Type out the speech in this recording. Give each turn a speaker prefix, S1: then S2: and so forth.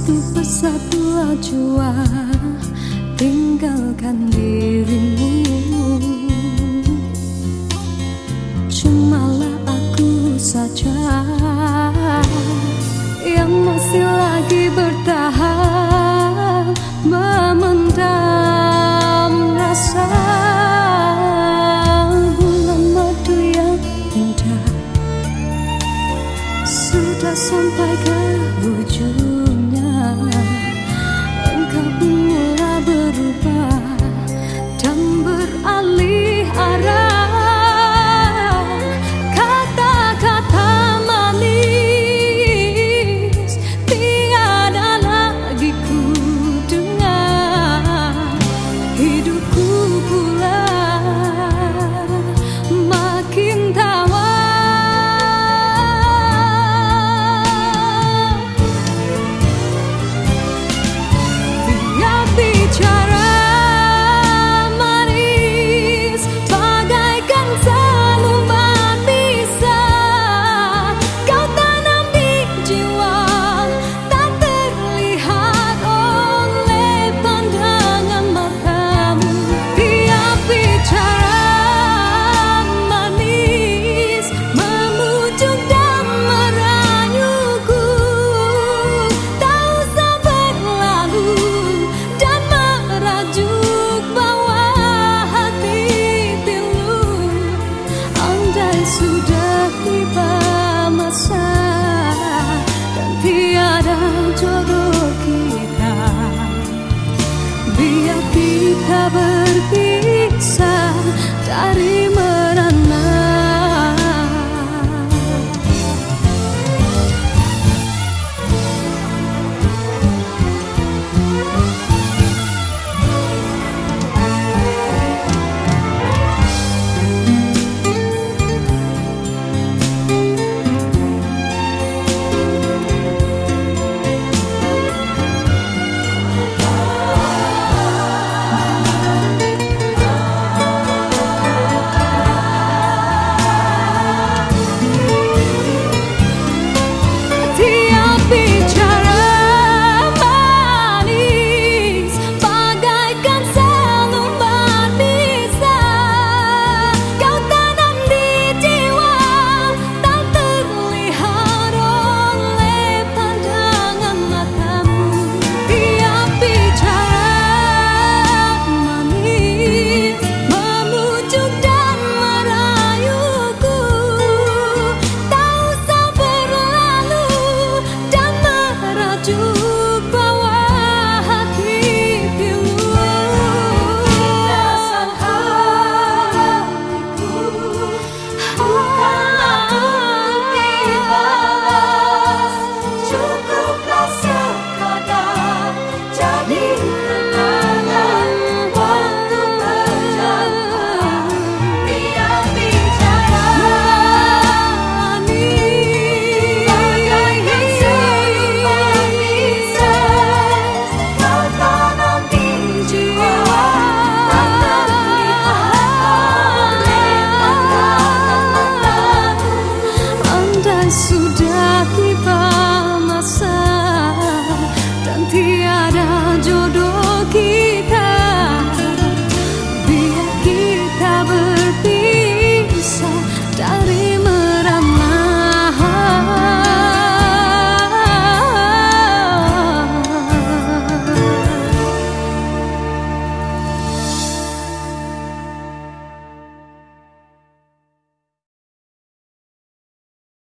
S1: Satu persatu jua tinggalkan dirimu. Cumalah aku saja yang masih lagi bertahan, memendam rasa. Bulan madu yang indah sudah sampai ke ujungnya. Engkau pun mulai berubah dan beralih arah. Kata-kata manis tiada lagi ku dengar. Hidupku pula makin tawar. Sudah tiba masa dan tiada jodoh kita. Biar kita berpisah dari